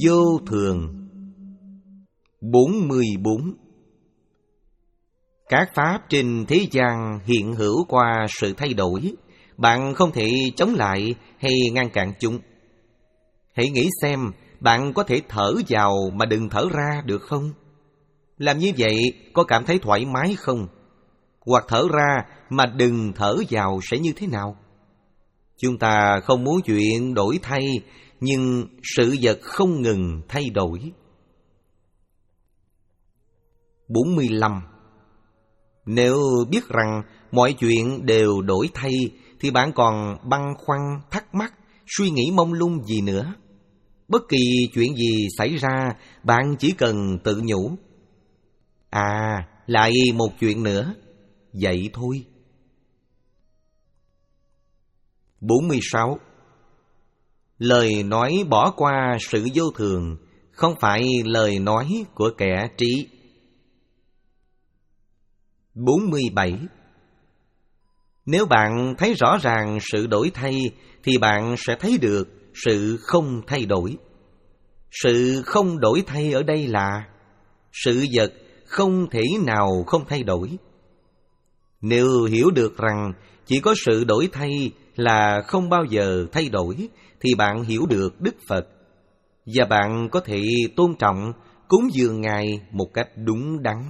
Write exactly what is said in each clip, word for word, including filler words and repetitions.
vô thường. Bốn mươi bốn. Các pháp trên thế gian hiện hữu qua sự thay đổi. Bạn không thể chống lại hay ngăn cản chúng. Hãy nghĩ xem, bạn có thể thở vào mà đừng thở ra được không? Làm như vậy có cảm thấy thoải mái không? Hoặc thở ra mà đừng thở vào sẽ như thế nào? Chúng ta không muốn chuyện đổi thay, nhưng sự vật không ngừng thay đổi. Bốn mươi lăm. Nếu biết rằng mọi chuyện đều đổi thay, thì bạn còn băn khoăn, thắc mắc, suy nghĩ mông lung gì nữa? Bất kỳ chuyện gì xảy ra, bạn chỉ cần tự nhủ: à, lại một chuyện nữa, vậy thôi. Bốn mươi sáu. Lời nói bỏ qua sự vô thường không phải lời nói của kẻ trí. Bốn mươi bảy. Nếu bạn thấy rõ ràng sự đổi thay, thì bạn sẽ thấy được sự không thay đổi. Sự không đổi thay ở đây là sự vật không thể nào không thay đổi. Nếu hiểu được rằng chỉ có sự đổi thay là không bao giờ thay đổi, thì bạn hiểu được Đức Phật, và bạn có thể tôn trọng, cúng dường Ngài một cách đúng đắn.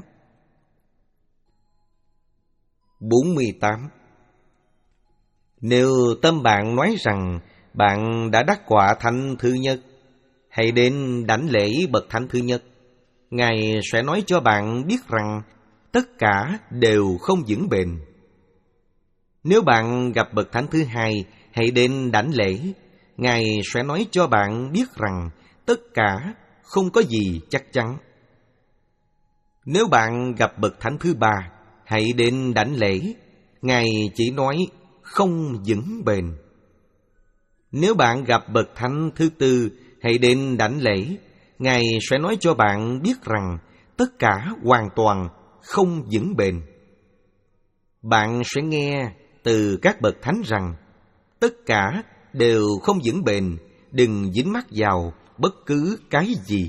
Bốn mươi tám. Nếu tâm bạn nói rằng bạn đã đắc quả thánh thứ nhất, hãy đến đảnh lễ bậc thánh thứ nhất. Ngài sẽ nói cho bạn biết rằng tất cả đều không vững bền. Nếu bạn gặp bậc thánh thứ hai, hãy đến đảnh lễ. Ngài sẽ nói cho bạn biết rằng tất cả không có gì chắc chắn. Nếu bạn gặp bậc thánh thứ ba, hãy đến đảnh lễ. Ngài chỉ nói không vững bền. Nếu bạn gặp bậc thánh thứ tư, hãy đến đảnh lễ. Ngài sẽ nói cho bạn biết rằng tất cả hoàn toàn không vững bền. Bạn sẽ nghe từ các bậc thánh rằng tất cả đều không vững bền, đừng dính mắc vào bất cứ cái gì.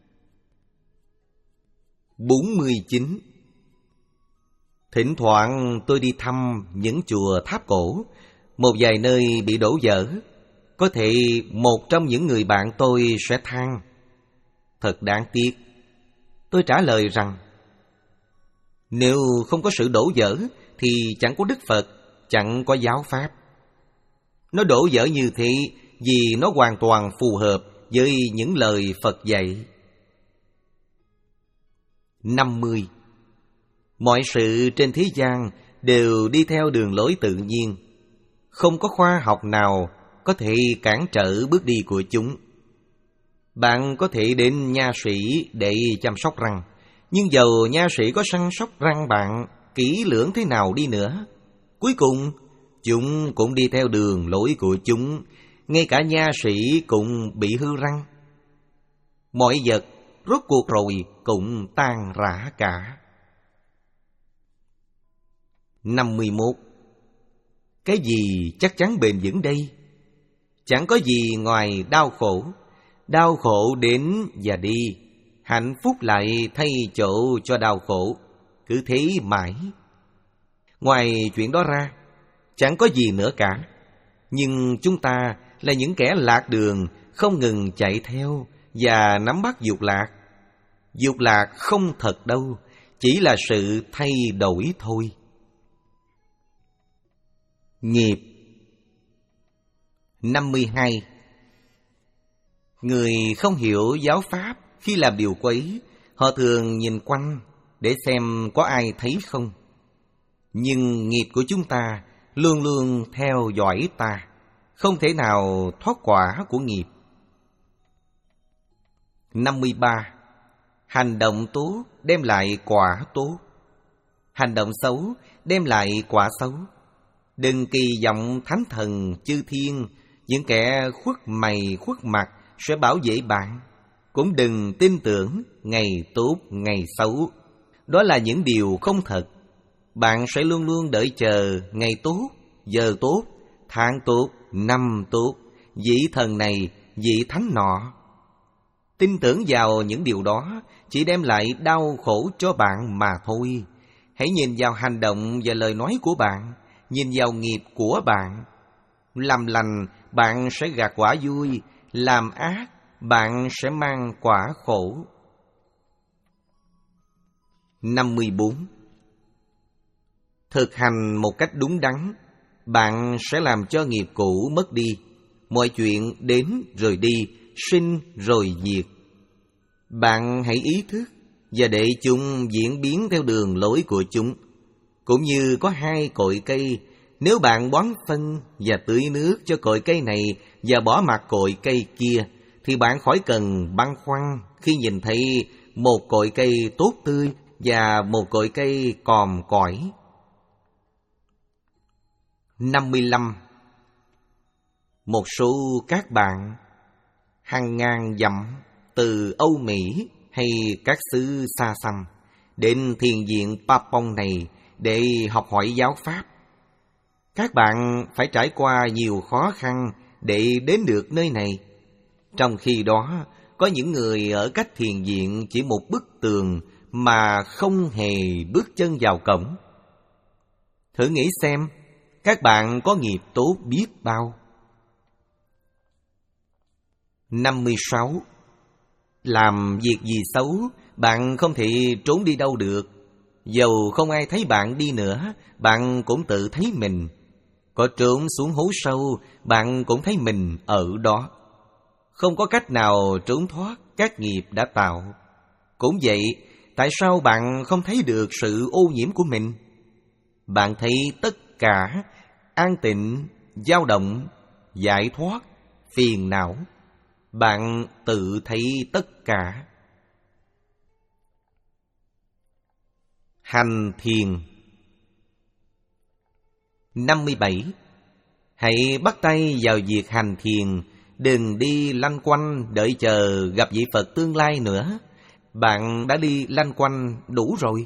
Bốn mươi chín. Thỉnh thoảng tôi đi thăm những chùa tháp cổ, một vài nơi bị đổ vỡ. Có thể một trong những người bạn tôi sẽ than: thật đáng tiếc. Tôi trả lời rằng nếu không có sự đổ vỡ thì chẳng có Đức Phật, chẳng có giáo pháp. Nó đổ vỡ như thế vì nó hoàn toàn phù hợp với những lời Phật dạy. Năm mươi. Mọi sự trên thế gian đều đi theo đường lối tự nhiên. Không có khoa học nào có thể cản trở bước đi của chúng. Bạn có thể đến nha sĩ để chăm sóc răng, nhưng dầu nha sĩ có săn sóc răng bạn kỹ lưỡng thế nào đi nữa, cuối cùng chúng cũng đi theo đường lối của chúng. Ngay cả nha sĩ cũng bị hư răng. Mọi vật rốt cuộc rồi cũng tan rã cả. Năm mươi mốt. Cái gì chắc chắn bền vững đây? Chẳng có gì ngoài đau khổ. Đau khổ đến và đi, hạnh phúc lại thay chỗ cho đau khổ. Cứ thế mãi. Ngoài chuyện đó ra, chẳng có gì nữa cả. Nhưng chúng ta là những kẻ lạc đường, không ngừng chạy theo và nắm bắt dục lạc. Dục lạc không thật đâu, chỉ là sự thay đổi thôi. Nghiệp. Năm mươi hai. Người không hiểu giáo pháp khi làm điều quấy, họ thường nhìn quanh để xem có ai thấy không. Nhưng nghiệp của chúng ta luôn luôn theo dõi ta, không thể nào thoát quả của nghiệp. Năm mươi ba. Hành động tốt đem lại quả tốt, hành động xấu đem lại quả xấu. Đừng kỳ vọng thánh thần chư thiên, những kẻ khuất mày khuất mặt sẽ bảo vệ bạn. Cũng đừng tin tưởng ngày tốt ngày xấu. Đó là những điều không thật. Bạn sẽ luôn luôn đợi chờ ngày tốt, giờ tốt, tháng tốt, năm tốt, vị thần này, vị thánh nọ. Tin tưởng vào những điều đó chỉ đem lại đau khổ cho bạn mà thôi. Hãy nhìn vào hành động và lời nói của bạn, nhìn vào nghiệp của bạn. Làm lành, bạn sẽ gặt quả vui. Làm ác, bạn sẽ mang quả khổ. năm mươi bốn. Thực hành một cách đúng đắn, bạn sẽ làm cho nghiệp cũ mất đi. Mọi chuyện đến rồi đi, sinh rồi diệt. Bạn hãy ý thức và để chúng diễn biến theo đường lối của chúng. Cũng như có hai cội cây, nếu bạn bón phân và tưới nước cho cội cây này và bỏ mặc cội cây kia, thì bạn khỏi cần băn khoăn khi nhìn thấy một cội cây tốt tươi và một cội cây còm cõi. năm mươi lăm. Một số các bạn hàng ngàn dặm từ Âu Mỹ hay các xứ xa xăm đến thiền viện Papong này để học hỏi giáo pháp. Các bạn phải trải qua nhiều khó khăn để đến được nơi này. Trong khi đó, có những người ở cách thiền viện chỉ một bức tường mà không hề bước chân vào cổng. Thử nghĩ xem, các bạn có nghiệp tốt biết bao. năm mươi sáu. Làm việc gì xấu, bạn không thể trốn đi đâu được. Dầu không ai thấy bạn đi nữa, bạn cũng tự thấy mình. Có trốn xuống hố sâu, bạn cũng thấy mình ở đó. Không có cách nào trốn thoát các nghiệp đã tạo. Cũng vậy, tại sao bạn không thấy được sự ô nhiễm của mình? Bạn thấy tất cả an tịnh, dao động, giải thoát, phiền não. Bạn tự thấy tất cả. Hành thiền. năm mươi bảy. Hãy bắt tay vào việc hành thiền. Đừng đi lanh quanh đợi chờ gặp vị Phật tương lai nữa. Bạn đã đi lanh quanh đủ rồi.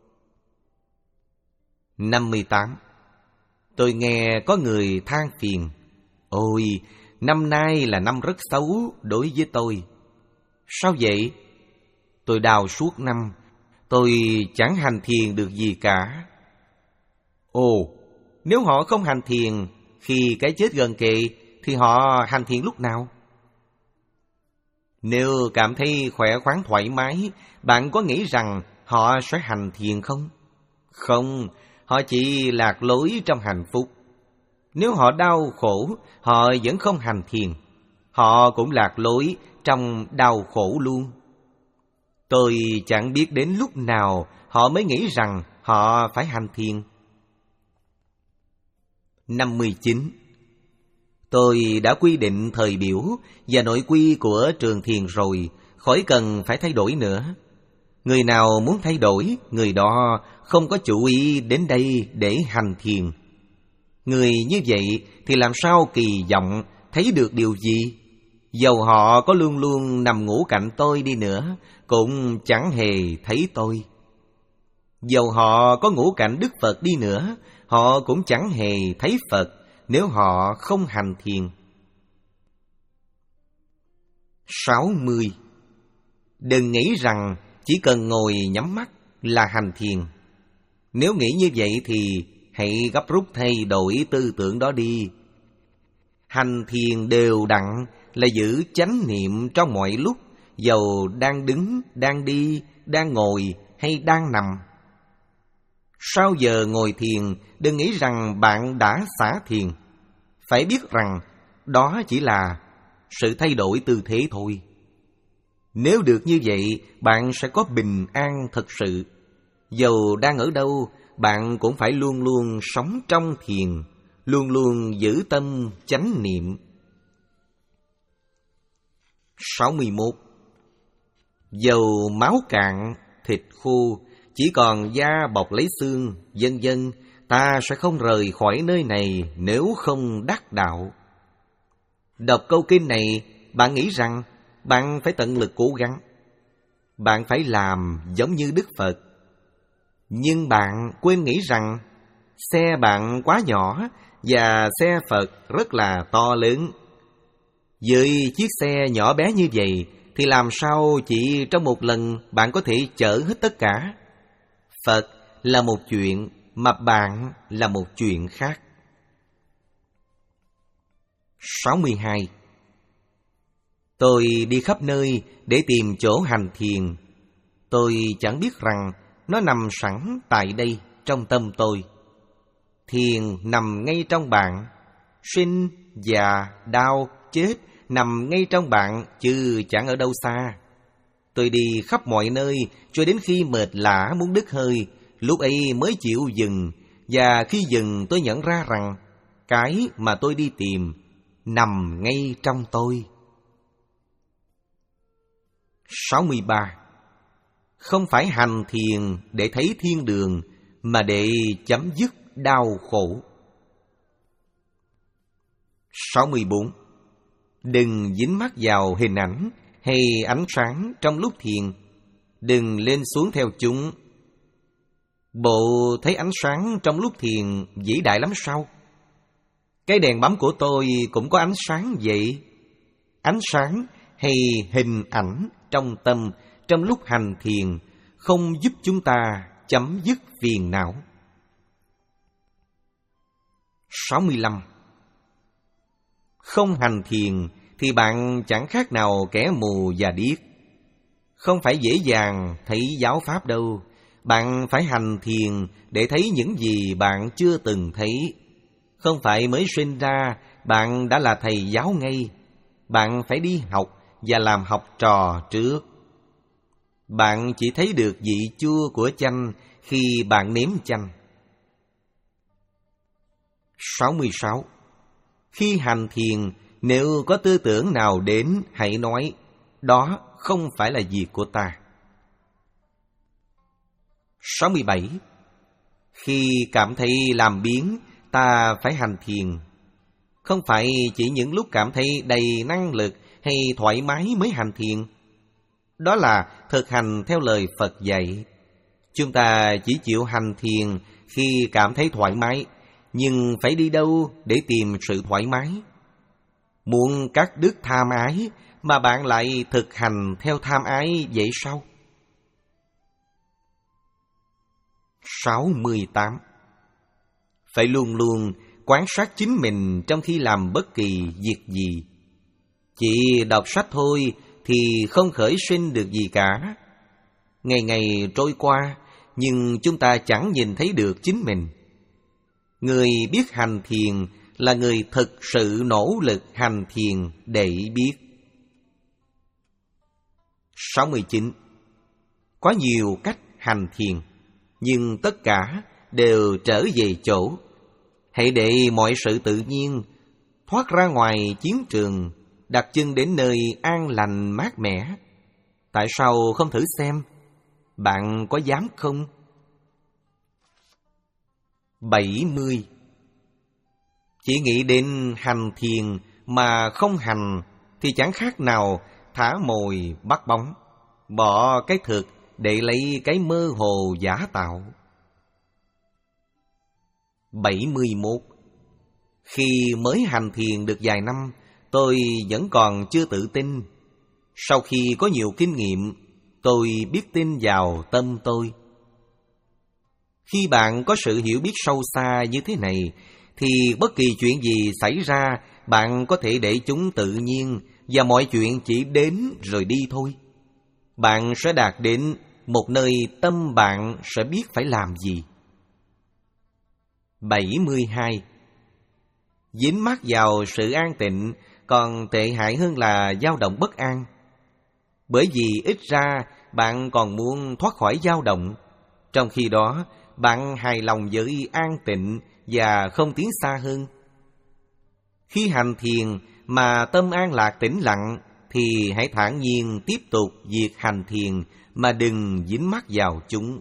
năm mươi tám. Tôi nghe có người than phiền: ôi, năm nay là năm rất xấu đối với tôi. Sao vậy? Tôi đau suốt năm, tôi chẳng hành thiền được gì cả. Ồ, nếu họ không hành thiền khi cái chết gần kề, thì họ hành thiền lúc nào? Nếu cảm thấy khỏe khoắn thoải mái, bạn có nghĩ rằng họ sẽ hành thiền không? Không, họ chỉ lạc lối trong hạnh phúc. Nếu họ đau khổ, họ vẫn không hành thiền. Họ cũng lạc lối trong đau khổ luôn. Tôi chẳng biết đến lúc nào họ mới nghĩ rằng họ phải hành thiền. năm mươi chín. Tôi đã quy định thời biểu và nội quy của trường thiền rồi, khỏi cần phải thay đổi nữa. Người nào muốn thay đổi, người đó không có chủ ý đến đây để hành thiền. Người như vậy thì làm sao kỳ vọng thấy được điều gì? Dầu họ có luôn luôn nằm ngủ cạnh tôi đi nữa, cũng chẳng hề thấy tôi. Dầu họ có ngủ cạnh Đức Phật đi nữa, họ cũng chẳng hề thấy Phật nếu họ không hành thiền. sáu mươi. Đừng nghĩ rằng chỉ cần ngồi nhắm mắt là hành thiền. Nếu nghĩ như vậy thì hãy gấp rút thay đổi tư tưởng đó đi. Hành thiền đều đặn là giữ chánh niệm trong mọi lúc, dầu đang đứng, đang đi, đang ngồi hay đang nằm. Sau giờ ngồi thiền, đừng nghĩ rằng bạn đã xả thiền. Phải biết rằng đó chỉ là sự thay đổi tư thế thôi. Nếu được như vậy, bạn sẽ có bình an thật sự. Dầu đang ở đâu, bạn cũng phải luôn luôn sống trong thiền, luôn luôn giữ tâm chánh niệm. sáu mươi mốt. Dầu máu cạn, thịt khô, chỉ còn da bọc lấy xương, vân vân, ta sẽ không rời khỏi nơi này nếu không đắc đạo. Đọc câu kinh này, bạn nghĩ rằng bạn phải tận lực cố gắng. Bạn phải làm giống như Đức Phật. Nhưng bạn quên nghĩ rằng xe bạn quá nhỏ và xe Phật rất là to lớn. Với chiếc xe nhỏ bé như vậy thì làm sao chỉ trong một lần bạn có thể chở hết tất cả? Phật là một chuyện, mà bạn là một chuyện khác. sáu mươi hai. Tôi đi khắp nơi để tìm chỗ hành thiền. Tôi chẳng biết rằng nó nằm sẵn tại đây trong tâm tôi. Thiền nằm ngay trong bạn. Sinh, già, đau, chết nằm ngay trong bạn chứ chẳng ở đâu xa. Tôi đi khắp mọi nơi cho đến khi mệt lả muốn đứt hơi, lúc ấy mới chịu dừng. Và khi dừng tôi nhận ra rằng cái mà tôi đi tìm nằm ngay trong tôi. sáu mươi ba. Không phải hành thiền để thấy thiên đường, mà để chấm dứt đau khổ. sáu mươi bốn. Đừng dính mắc vào hình ảnh hay ánh sáng trong lúc thiền. Đừng lên xuống theo chúng. Bộ thấy ánh sáng trong lúc thiền vĩ đại lắm sao? Cái đèn bấm của tôi cũng có ánh sáng vậy. Ánh sáng hay hình ảnh trong tâm trong lúc hành thiền không giúp chúng ta chấm dứt phiền não. sáu mươi lăm. Không hành thiền thì bạn chẳng khác nào kẻ mù và điếc. Không phải dễ dàng thấy giáo pháp đâu. Bạn phải hành thiền để thấy những gì bạn chưa từng thấy. Không phải mới sinh ra bạn đã là thầy giáo ngay. Bạn phải đi học và làm học trò trước. Bạn chỉ thấy được vị chua của chanh khi bạn nếm chanh. sáu mươi sáu. Khi hành thiền, nếu có tư tưởng nào đến, hãy nói, đó không phải là việc của ta. sáu mươi bảy. Khi cảm thấy làm biếng, ta phải hành thiền. Không phải chỉ những lúc cảm thấy đầy năng lực hay thoải mái mới hành thiền. Đó là thực hành theo lời Phật dạy. Chúng ta chỉ chịu hành thiền khi cảm thấy thoải mái, nhưng phải đi đâu để tìm sự thoải mái? Muốn cắt đứt tham ái mà bạn lại thực hành theo tham ái vậy sao? sáu mươi tám. Phải luôn luôn quan sát chính mình trong khi làm bất kỳ việc gì. Chỉ đọc sách thôi thì không khởi sinh được gì cả. Ngày ngày trôi qua, nhưng chúng ta chẳng nhìn thấy được chính mình. Người biết hành thiền là người thực sự nỗ lực hành thiền để biết. sáu mươi chín. Có nhiều cách hành thiền, nhưng tất cả đều trở về chỗ. Hãy để mọi sự tự nhiên, thoát ra ngoài chiến trường, đặt chân đến nơi an lành mát mẻ. Tại sao không thử xem? Bạn có dám không? bảy mươi. Chỉ nghĩ đến hành thiền mà không hành thì chẳng khác nào thả mồi bắt bóng, bỏ cái thực để lấy cái mơ hồ giả tạo. bảy mươi mốt. Khi mới hành thiền được vài năm, tôi vẫn còn chưa tự tin. Sau khi có nhiều kinh nghiệm, tôi biết tin vào tâm tôi. Khi bạn có sự hiểu biết sâu xa như thế này, thì bất kỳ chuyện gì xảy ra, bạn có thể để chúng tự nhiên, và mọi chuyện chỉ đến rồi đi thôi. Bạn sẽ đạt đến một nơi tâm bạn sẽ biết phải làm gì. bảy mươi hai. Dính mắc vào sự an tịnh còn tệ hại hơn là dao động bất an. Bởi vì ít ra bạn còn muốn thoát khỏi dao động, trong khi đó bạn hài lòng với an tịnh và không tiến xa hơn. Khi hành thiền mà tâm an lạc tĩnh lặng, thì hãy thản nhiên tiếp tục việc hành thiền mà đừng dính mắc vào chúng.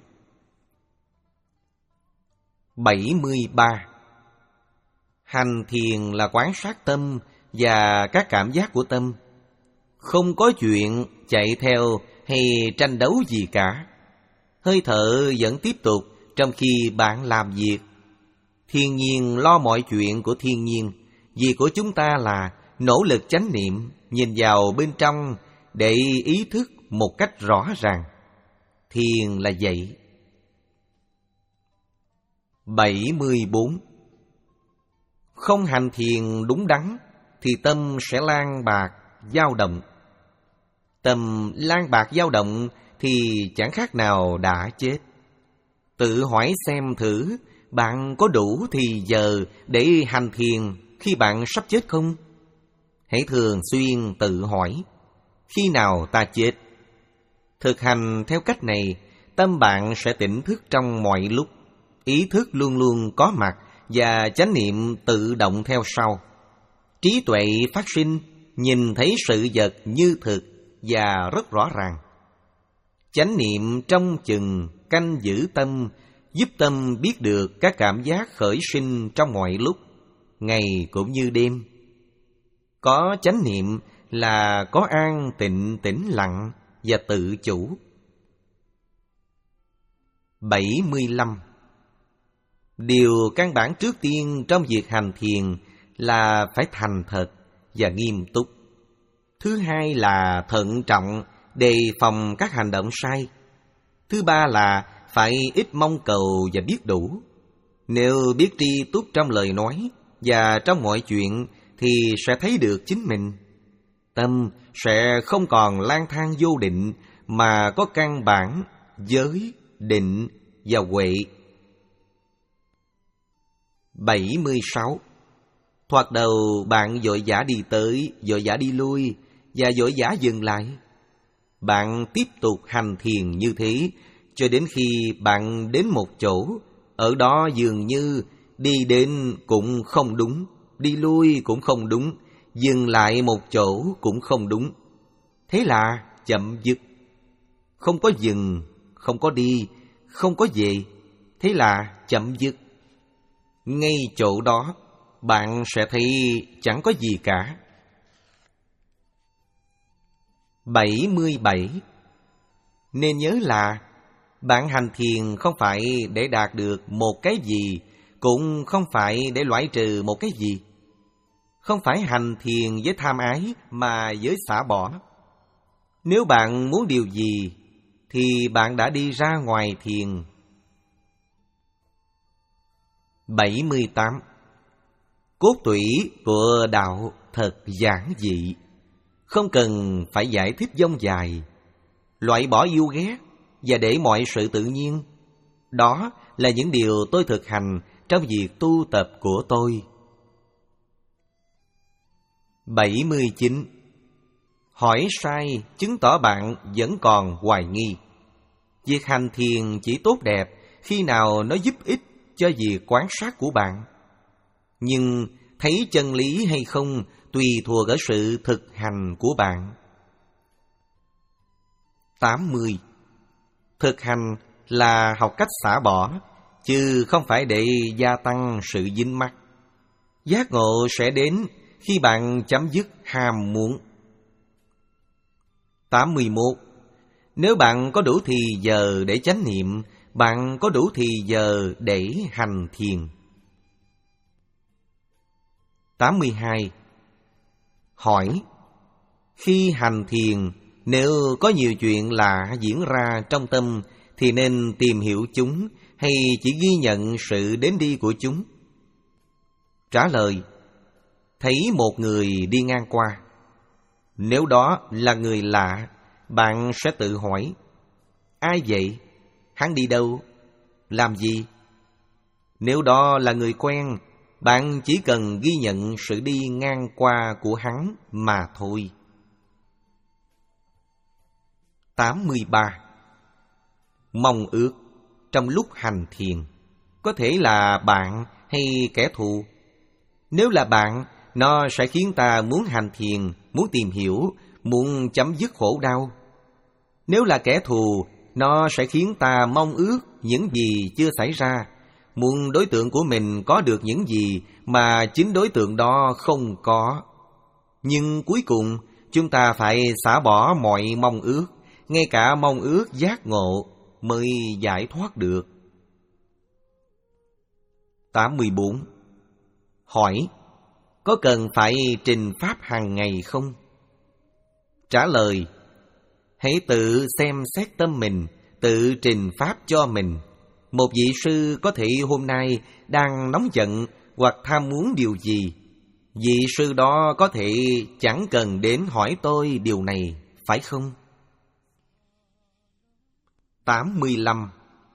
bảy mươi ba. Hành thiền là quan sát tâm và các cảm giác của tâm. Không có chuyện chạy theo hay tranh đấu gì cả. Hơi thở vẫn tiếp tục trong khi bạn làm việc. Thiên nhiên lo mọi chuyện của thiên nhiên. Việc của chúng ta là nỗ lực chánh niệm, nhìn vào bên trong để ý thức một cách rõ ràng. Thiền là vậy. bảy mươi bốn. Không hành thiền đúng đắn thì tâm sẽ lang bạc, dao động. Tâm lang bạc dao động thì chẳng khác nào đã chết. Tự hỏi xem thử, bạn có đủ thì giờ để hành thiền khi bạn sắp chết không? Hãy thường xuyên tự hỏi, khi nào ta chết? Thực hành theo cách này, tâm bạn sẽ tỉnh thức trong mọi lúc. Ý thức luôn luôn có mặt và chánh niệm tự động theo sau. Trí tuệ phát sinh, nhìn thấy sự vật như thực và rất rõ ràng. Chánh niệm trông chừng, canh giữ tâm, giúp tâm biết được các cảm giác khởi sinh trong mọi lúc, ngày cũng như đêm. Có chánh niệm là có an tịnh tĩnh lặng và tự chủ. bảy mươi lăm. Điều căn bản trước tiên trong việc hành thiền là phải thành thật và nghiêm túc. Thứ hai là thận trọng, đề phòng các hành động sai. Thứ ba là phải ít mong cầu và biết đủ. Nếu biết tri túc trong lời nói và trong mọi chuyện thì sẽ thấy được chính mình. Tâm sẽ không còn lang thang vô định mà có căn bản, giới, định và huệ. bảy mươi sáu. Thoạt đầu bạn vội vã đi tới, vội vã đi lui và vội vã dừng lại. Bạn tiếp tục hành thiền như thế cho đến khi bạn đến một chỗ, ở đó dường như đi đến cũng không đúng, đi lui cũng không đúng, dừng lại một chỗ cũng không đúng. Thế là chậm dứt. Không có dừng, không có đi, không có về. Thế là chậm dứt. Ngay chỗ đó, bạn sẽ thấy chẳng có gì cả. bảy mươi bảy. Nên nhớ là bạn hành thiền không phải để đạt được một cái gì, cũng không phải để loại trừ một cái gì. Không phải hành thiền với tham ái mà với xả bỏ. Nếu bạn muốn điều gì thì bạn đã đi ra ngoài thiền. bảy mươi tám. Cốt tủy của đạo thật giản dị, không cần phải giải thích dông dài. Loại bỏ yêu ghét và để mọi sự tự nhiên. Đó là những điều tôi thực hành trong việc tu tập của tôi. bảy mươi chín. Hỏi sai chứng tỏ bạn vẫn còn hoài nghi. Việc hành thiền chỉ tốt đẹp khi nào nó giúp ích cho việc quan sát của bạn. Nhưng thấy chân lý hay không tùy thuộc ở sự thực hành của bạn. tám mươi. Thực hành là học cách xả bỏ, chứ không phải để gia tăng sự dính mắc. Giác ngộ sẽ đến khi bạn chấm dứt ham muốn. tám mươi mốt. Nếu bạn có đủ thì giờ để chánh niệm, bạn có đủ thì giờ để hành thiền. tám mươi hai. Hỏi: khi hành thiền, nếu có nhiều chuyện lạ diễn ra trong tâm thì nên tìm hiểu chúng hay chỉ ghi nhận sự đến đi của chúng? Trả lời: thấy một người đi ngang qua. Nếu đó là người lạ, bạn sẽ tự hỏi: ai vậy? Hắn đi đâu? Làm gì? Nếu đó là người quen, bạn chỉ cần ghi nhận sự đi ngang qua của hắn mà thôi. tám mươi ba. Mong ước trong lúc hành thiền có thể là bạn hay kẻ thù. Nếu là bạn, nó sẽ khiến ta muốn hành thiền, muốn tìm hiểu, muốn chấm dứt khổ đau. Nếu là kẻ thù, nó sẽ khiến ta mong ước những gì chưa xảy ra, muốn đối tượng của mình có được những gì mà chính đối tượng đó không có. Nhưng cuối cùng, chúng ta phải xả bỏ mọi mong ước, ngay cả mong ước giác ngộ mới giải thoát được. tám mươi bốn. Hỏi: có cần phải trình pháp hàng ngày không? Trả lời: Hãy tự xem xét tâm mình, tự trình pháp cho mình. Một vị sư có thể hôm nay đang nóng giận hoặc tham muốn điều gì, vị sư đó có thể chẳng cần đến hỏi tôi điều này, phải không? tám mươi lăm.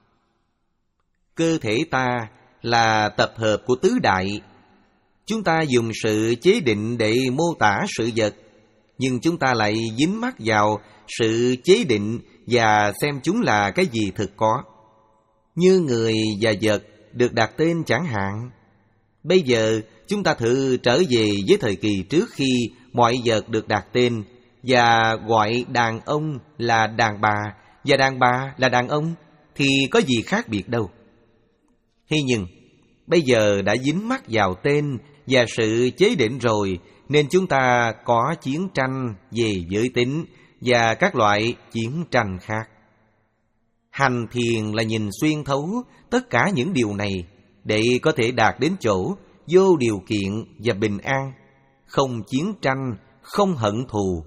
Cơ thể ta là tập hợp của tứ đại. Chúng ta dùng sự chế định để mô tả sự vật, nhưng chúng ta lại dính mắc vào sự chế định và xem chúng là cái gì thực có. Như người và vật được đặt tên chẳng hạn. Bây giờ chúng ta thử trở về với thời kỳ trước khi mọi vật được đặt tên và gọi đàn ông là đàn bà và đàn bà là đàn ông, thì có gì khác biệt đâu. Thế nhưng bây giờ đã dính mắc vào tên và sự chế định rồi, nên chúng ta có chiến tranh về giới tính và các loại chiến tranh khác. Hành thiền là nhìn xuyên thấu tất cả những điều này để có thể đạt đến chỗ vô điều kiện và bình an, không chiến tranh, không hận thù.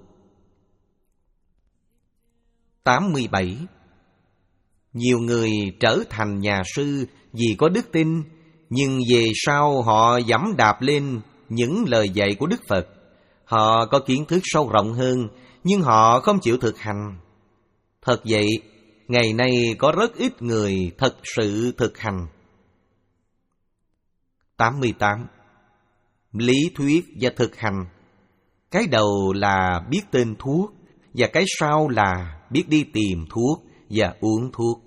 tám mươi bảy. Nhiều người trở thành nhà sư vì có đức tin, nhưng về sau họ giẫm đạp lên những lời dạy của Đức Phật. Họ có kiến thức sâu rộng hơn, nhưng họ không chịu thực hành. Thật vậy, ngày nay có rất ít người thật sự thực hành. tám mươi tám. Lý thuyết và thực hành. Cái đầu là biết tên thuốc, và cái sau là biết đi tìm thuốc và uống thuốc.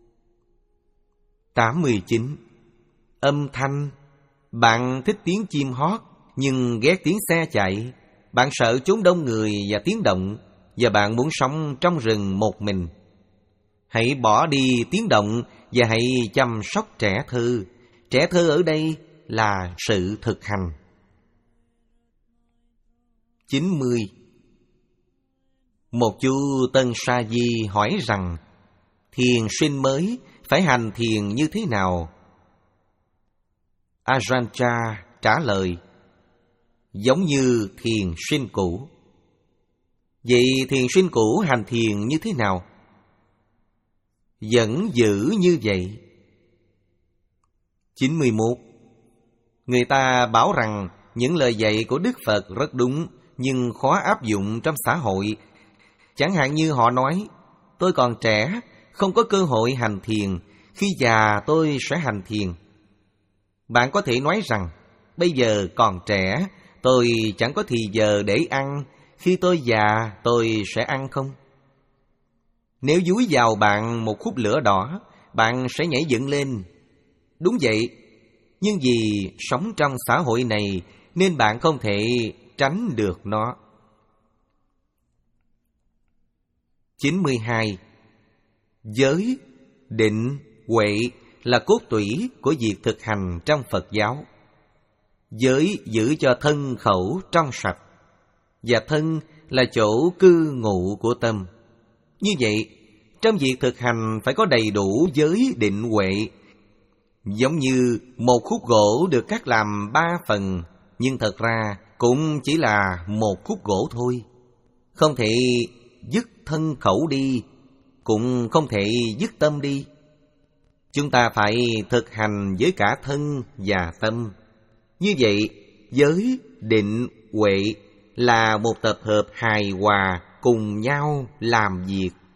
tám mươi chín. Âm thanh. Bạn thích tiếng chim hót, nhưng ghét tiếng xe chạy. Bạn sợ chốn đông người và tiếng động, và bạn muốn sống trong rừng một mình. Hãy bỏ đi tiếng động và hãy chăm sóc trẻ thơ. Trẻ thơ ở đây là sự thực hành. chín mươi. Một chú Tân Sa Di hỏi rằng thiền sinh mới phải hành thiền như thế nào? Ajahn Chah trả lời: giống như thiền sinh cũ. Vậy thiền sinh cũ hành thiền như thế nào? Vẫn giữ như vậy. chín mươi mốt. Người ta bảo rằng những lời dạy của Đức Phật rất đúng, nhưng khó áp dụng trong xã hội. Chẳng hạn như họ nói: tôi còn trẻ, không có cơ hội hành thiền, khi già tôi sẽ hành thiền. Bạn có thể nói rằng: bây giờ còn trẻ, tôi chẳng có thì giờ để ăn, khi tôi già tôi sẽ ăn không? Nếu dúi vào bạn một khúc lửa đỏ, bạn sẽ nhảy dựng lên. Đúng vậy, nhưng vì sống trong xã hội này nên bạn không thể tránh được nó. chín mươi hai. Giới, định, huệ là cốt tủy của việc thực hành trong Phật giáo. Giới giữ cho thân khẩu trong sạch, và thân là chỗ cư ngụ của tâm. Như vậy, trong việc thực hành phải có đầy đủ giới, định, huệ. Giống như một khúc gỗ được cắt làm ba phần, nhưng thật ra cũng chỉ là một khúc gỗ thôi. Không thể dứt thân khẩu đi, cũng không thể dứt tâm đi. Chúng ta phải thực hành với cả thân và tâm. Như vậy, giới, định, huệ là một tập hợp hài hòa cùng nhau làm việc.